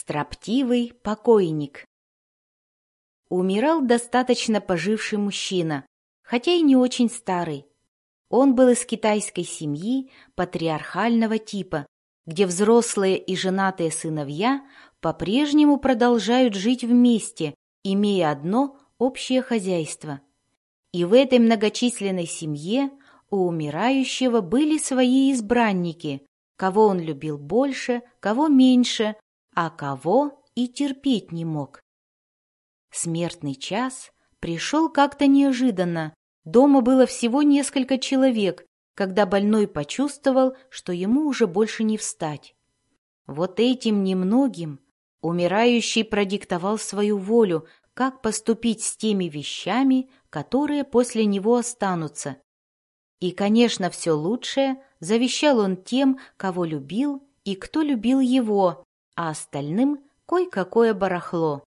Строптивый покойник. Умирал достаточно поживший мужчина, хотя и не очень старый. Он был из китайской семьи патриархального типа, где взрослые и женатые сыновья по-прежнему продолжают жить вместе, имея одно общее хозяйство. И в этой многочисленной семье у умирающего были свои избранники, кого он любил больше, кого меньше, а кого и терпеть не мог. Смертный час пришел как-то неожиданно. Дома было всего несколько человек, когда больной почувствовал, что ему уже больше не встать. Вот этим немногим умирающий продиктовал свою волю, как поступить с теми вещами, которые после него останутся. И, конечно, все лучшее завещал он тем, кого любил и кто любил его, а остальным кое-какое барахло.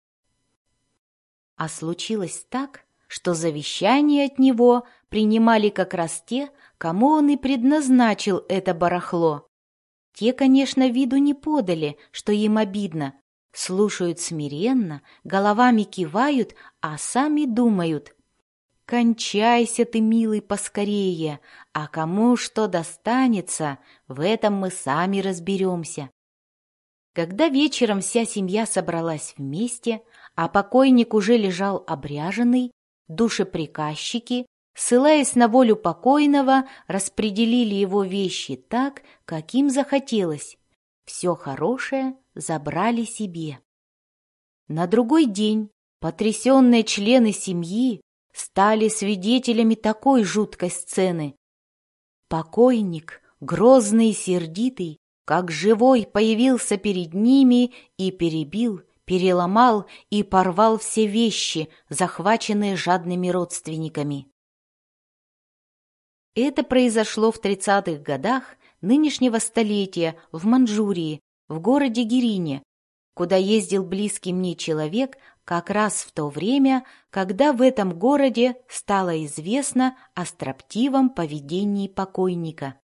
А случилось так, что завещание от него принимали как раз те, кому он и предназначил это барахло. Те, конечно, виду не подали, что им обидно, слушают смиренно, головами кивают, а сами думают: «Кончайся ты, милый, поскорее, а кому что достанется, в этом мы сами разберемся». Когда вечером вся семья собралась вместе, а покойник уже лежал обряженный, душеприказчики, ссылаясь на волю покойного, распределили его вещи так, как им захотелось. Все хорошее забрали себе. На другой день потрясенные члены семьи стали свидетелями такой жуткой сцены. Покойник, грозный и сердитый, как живой, появился перед ними и перебил, переломал и порвал все вещи, захваченные жадными родственниками. Это произошло в 30-х годах нынешнего столетия в Манчжурии, в городе Гирине, куда ездил близкий мне человек как раз в то время, когда в этом городе стало известно о строптивом поведении покойника.